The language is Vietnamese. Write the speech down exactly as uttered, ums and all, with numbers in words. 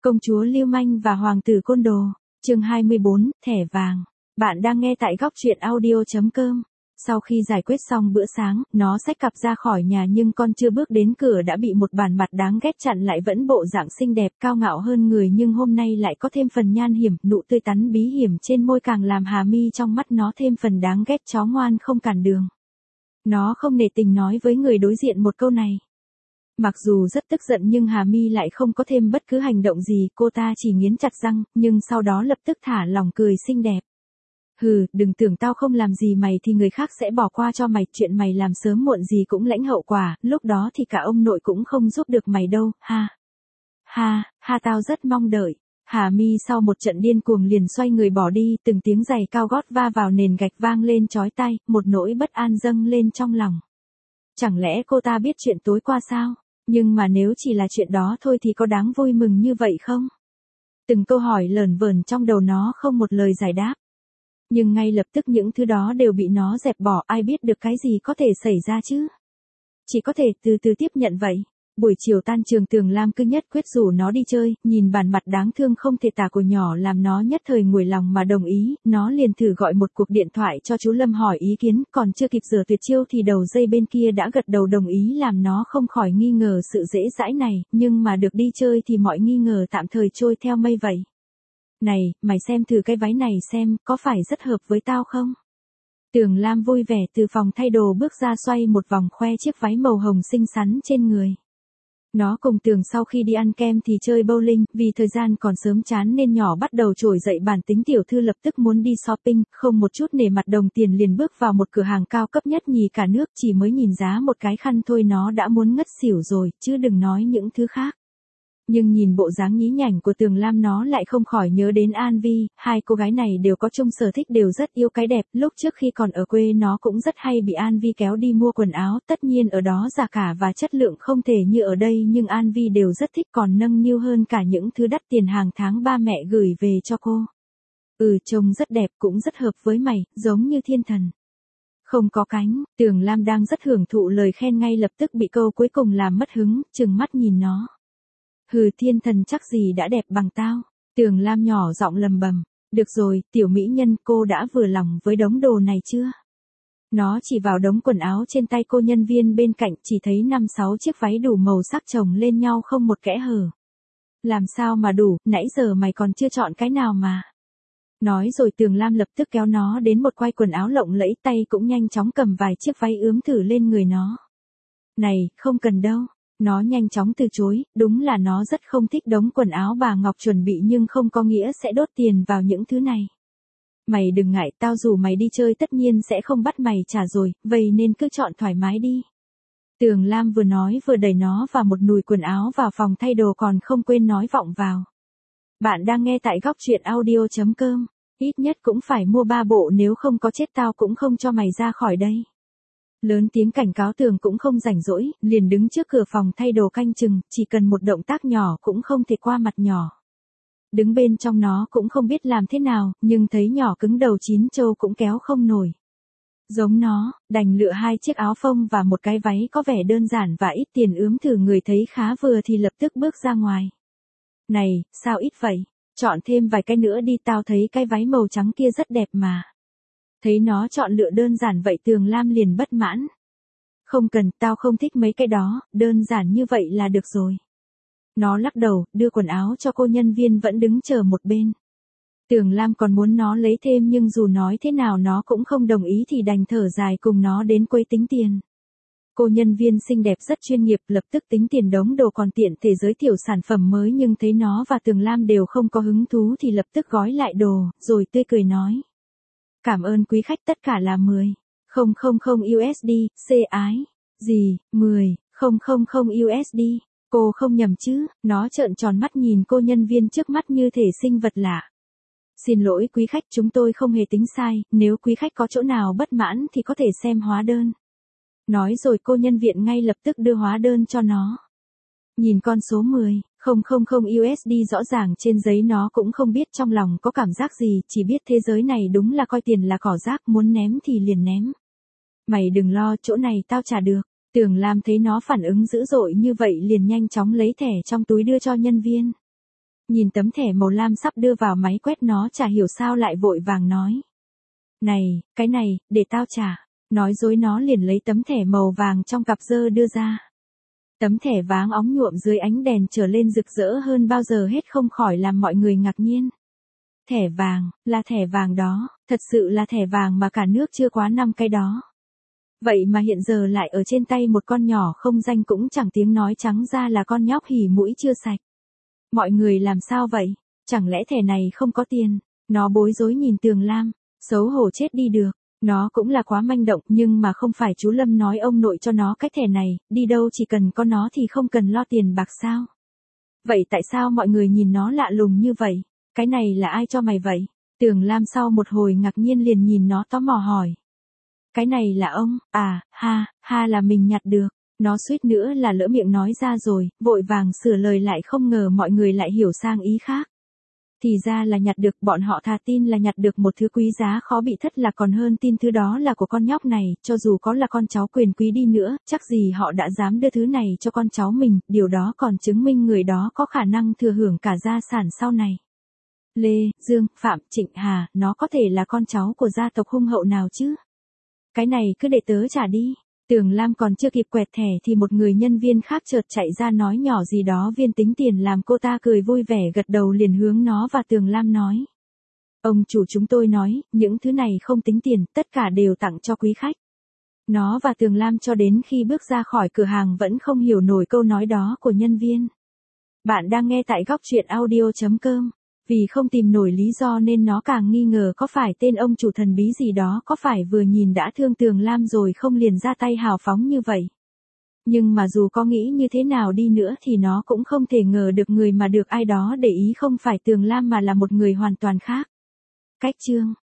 Công chúa lưu manh và hoàng tử côn đồ. Chương hai mươi bốn, thẻ vàng. Bạn đang nghe tại góc truyện audio chấm com. Sau khi giải quyết xong bữa sáng, nó xách cặp ra khỏi nhà nhưng con chưa bước đến cửa đã bị một bản mặt đáng ghét chặn lại. Vẫn bộ dạng xinh đẹp cao ngạo hơn người nhưng hôm nay lại có thêm phần nhan hiểm, nụ tươi tắn bí hiểm trên môi càng làm Hà Mi trong mắt nó thêm phần đáng ghét, chó ngoan không cản đường. Nó không nể tình nói với người đối diện một câu này. Mặc dù rất tức giận nhưng Hà Mi lại không có thêm bất cứ hành động gì, cô ta chỉ nghiến chặt răng, nhưng sau đó lập tức thả lỏng cười xinh đẹp. Hừ, đừng tưởng tao không làm gì mày thì người khác sẽ bỏ qua cho mày, chuyện mày làm sớm muộn gì cũng lãnh hậu quả, lúc đó thì cả ông nội cũng không giúp được mày đâu, ha. Ha, ha tao rất mong đợi. Hà Mi sau một trận điên cuồng liền xoay người bỏ đi, từng tiếng giày cao gót va vào nền gạch vang lên chói tai, một nỗi bất an dâng lên trong lòng. Chẳng lẽ cô ta biết chuyện tối qua sao? Nhưng mà nếu chỉ là chuyện đó thôi thì có đáng vui mừng như vậy không? Từng câu hỏi lởn vởn trong đầu nó không một lời giải đáp. Nhưng ngay lập tức những thứ đó đều bị nó dẹp bỏ, ai biết được cái gì có thể xảy ra chứ? Chỉ có thể từ từ tiếp nhận vậy. Buổi chiều tan trường Tường Lam cứ nhất quyết rủ nó đi chơi, nhìn bản mặt đáng thương không thể tả của nhỏ làm nó nhất thời nguội lòng mà đồng ý, nó liền thử gọi một cuộc điện thoại cho chú Lâm hỏi ý kiến, còn chưa kịp giở tuyệt chiêu thì đầu dây bên kia đã gật đầu đồng ý làm nó không khỏi nghi ngờ sự dễ dãi này, nhưng mà được đi chơi thì mọi nghi ngờ tạm thời trôi theo mây vậy. Này, mày xem thử cái váy này xem, có phải rất hợp với tao không? Tường Lam vui vẻ từ phòng thay đồ bước ra xoay một vòng khoe chiếc váy màu hồng xinh xắn trên người. Nó cùng Tường sau khi đi ăn kem thì chơi bowling, vì thời gian còn sớm chán nên nhỏ bắt đầu trỗi dậy bản tính tiểu thư lập tức muốn đi shopping, không một chút nể mặt đồng tiền liền bước vào một cửa hàng cao cấp nhất nhì cả nước, chỉ mới nhìn giá một cái khăn thôi nó đã muốn ngất xỉu rồi, chứ đừng nói những thứ khác. Nhưng nhìn bộ dáng nhí nhảnh của Tường Lam nó lại không khỏi nhớ đến An Vi, hai cô gái này đều có chung sở thích đều rất yêu cái đẹp, lúc trước khi còn ở quê nó cũng rất hay bị An Vi kéo đi mua quần áo, tất nhiên ở đó giá cả và chất lượng không thể như ở đây nhưng An Vi đều rất thích còn nâng niu hơn cả những thứ đắt tiền hàng tháng ba mẹ gửi về cho cô. Ừ, trông rất đẹp cũng rất hợp với mày, giống như thiên thần. Không có cánh, Tường Lam đang rất hưởng thụ lời khen ngay lập tức bị câu cuối cùng làm mất hứng, trừng mắt nhìn nó. Hừ, thiên thần chắc gì đã đẹp bằng tao. Tường Lam nhỏ giọng lầm bầm. Được rồi, tiểu mỹ nhân, cô đã vừa lòng với đống đồ này chưa? Nó chỉ vào đống quần áo trên tay cô nhân viên bên cạnh, chỉ thấy năm sáu chiếc váy đủ màu sắc chồng lên nhau không một kẽ hở. Làm sao mà đủ, nãy giờ mày còn chưa chọn cái nào mà. Nói rồi Tường Lam lập tức kéo nó đến một quai quần áo lộng lẫy, tay cũng nhanh chóng cầm vài chiếc váy ướm thử lên người nó. Này, không cần đâu. Nó nhanh chóng từ chối, đúng là nó rất không thích đống quần áo bà Ngọc chuẩn bị nhưng không có nghĩa sẽ đốt tiền vào những thứ này. Mày đừng ngại, tao rủ mày đi chơi tất nhiên sẽ không bắt mày trả rồi, vậy nên cứ chọn thoải mái đi. Tường Lam vừa nói vừa đẩy nó vào một nùi quần áo vào phòng thay đồ còn không quên nói vọng vào. Bạn đang nghe tại góc truyện audio chấm com, ít nhất cũng phải mua ba bộ nếu không có chết tao cũng không cho mày ra khỏi đây. Lớn tiếng cảnh cáo Tường cũng không rảnh rỗi, liền đứng trước cửa phòng thay đồ canh chừng, chỉ cần một động tác nhỏ cũng không thể qua mặt nhỏ. Đứng bên trong nó cũng không biết làm thế nào, nhưng thấy nhỏ cứng đầu chín châu cũng kéo không nổi. Giống nó, đành lựa hai chiếc áo phông và một cái váy có vẻ đơn giản và ít tiền ướm thử người thấy khá vừa thì lập tức bước ra ngoài. Này, sao ít vậy? Chọn thêm vài cái nữa đi, tao thấy cái váy màu trắng kia rất đẹp mà. Thấy nó chọn lựa đơn giản vậy Tường Lam liền bất mãn. Không cần, tao không thích mấy cái đó, đơn giản như vậy là được rồi. Nó lắc đầu, đưa quần áo cho cô nhân viên vẫn đứng chờ một bên. Tường Lam còn muốn nó lấy thêm nhưng dù nói thế nào nó cũng không đồng ý thì đành thở dài cùng nó đến quầy tính tiền. Cô nhân viên xinh đẹp rất chuyên nghiệp lập tức tính tiền đống đồ còn tiện thể giới thiệu sản phẩm mới nhưng thấy nó và Tường Lam đều không có hứng thú thì lập tức gói lại đồ, rồi tươi cười nói. Cảm ơn quý khách, tất cả là mười nghìn u ét đê, xê ái. Gì, mười nghìn u ét đê, cô không nhầm chứ, nó trợn tròn mắt nhìn cô nhân viên trước mắt như thể sinh vật lạ. Xin lỗi quý khách, chúng tôi không hề tính sai, nếu quý khách có chỗ nào bất mãn thì có thể xem hóa đơn. Nói rồi cô nhân viên ngay lập tức đưa hóa đơn cho nó. Nhìn con số mười nghìn u ét đê rõ ràng trên giấy nó cũng không biết trong lòng có cảm giác gì, chỉ biết thế giới này đúng là coi tiền là cỏ rác, muốn ném thì liền ném. Mày đừng lo, chỗ này tao trả được. Tường Lam thấy nó phản ứng dữ dội như vậy liền nhanh chóng lấy thẻ trong túi đưa cho nhân viên. Nhìn tấm thẻ màu lam sắp đưa vào máy quét nó chả hiểu sao lại vội vàng nói. Này, cái này, để tao trả. Nói dối nó liền lấy tấm thẻ màu vàng trong cặp dơ đưa ra. Tấm thẻ vàng óng nhuộm dưới ánh đèn trở lên rực rỡ hơn bao giờ hết không khỏi làm mọi người ngạc nhiên. Thẻ vàng, là thẻ vàng đó, thật sự là thẻ vàng mà cả nước chưa quá năm cái đó. Vậy mà hiện giờ lại ở trên tay một con nhỏ không danh cũng chẳng tiếng nói, trắng ra là con nhóc hỉ mũi chưa sạch. Mọi người làm sao vậy? Chẳng lẽ thẻ này không có tiền? Nó bối rối nhìn Tường Lam, xấu hổ chết đi được. Nó cũng là quá manh động, nhưng mà không phải chú Lâm nói ông nội cho nó cái thẻ này, đi đâu chỉ cần có nó thì không cần lo tiền bạc sao? Vậy tại sao mọi người nhìn nó lạ lùng như vậy? Cái này là ai cho mày vậy? Tường Lam sau một hồi ngạc nhiên liền nhìn nó tò mò hỏi. Cái này là ông, à, ha, ha là mình nhặt được. Nó suýt nữa là lỡ miệng nói ra rồi, vội vàng sửa lời lại không ngờ mọi người lại hiểu sang ý khác. Thì ra là nhặt được, bọn họ thà tin là nhặt được một thứ quý giá khó bị thất lạc còn hơn tin thứ đó là của con nhóc này, cho dù có là con cháu quyền quý đi nữa, chắc gì họ đã dám đưa thứ này cho con cháu mình, điều đó còn chứng minh người đó có khả năng thừa hưởng cả gia sản sau này. Lê, Dương, Phạm, Trịnh, Hà, nó có thể là con cháu của gia tộc hung hậu nào chứ? Cái này cứ để tớ trả đi. Tường Lam còn chưa kịp quẹt thẻ thì một người nhân viên khác chợt chạy ra nói nhỏ gì đó viên tính tiền làm cô ta cười vui vẻ gật đầu liền hướng nó và Tường Lam nói. Ông chủ chúng tôi nói, những thứ này không tính tiền, tất cả đều tặng cho quý khách. Nó và Tường Lam cho đến khi bước ra khỏi cửa hàng vẫn không hiểu nổi câu nói đó của nhân viên. Bạn đang nghe tại góc truyện audio chấm com. Vì không tìm nổi lý do nên nó càng nghi ngờ có phải tên ông chủ thần bí gì đó có phải vừa nhìn đã thương Tường Lam rồi không liền ra tay hào phóng như vậy. Nhưng mà dù có nghĩ như thế nào đi nữa thì nó cũng không thể ngờ được người mà được ai đó để ý không phải Tường Lam mà là một người hoàn toàn khác. Cách chương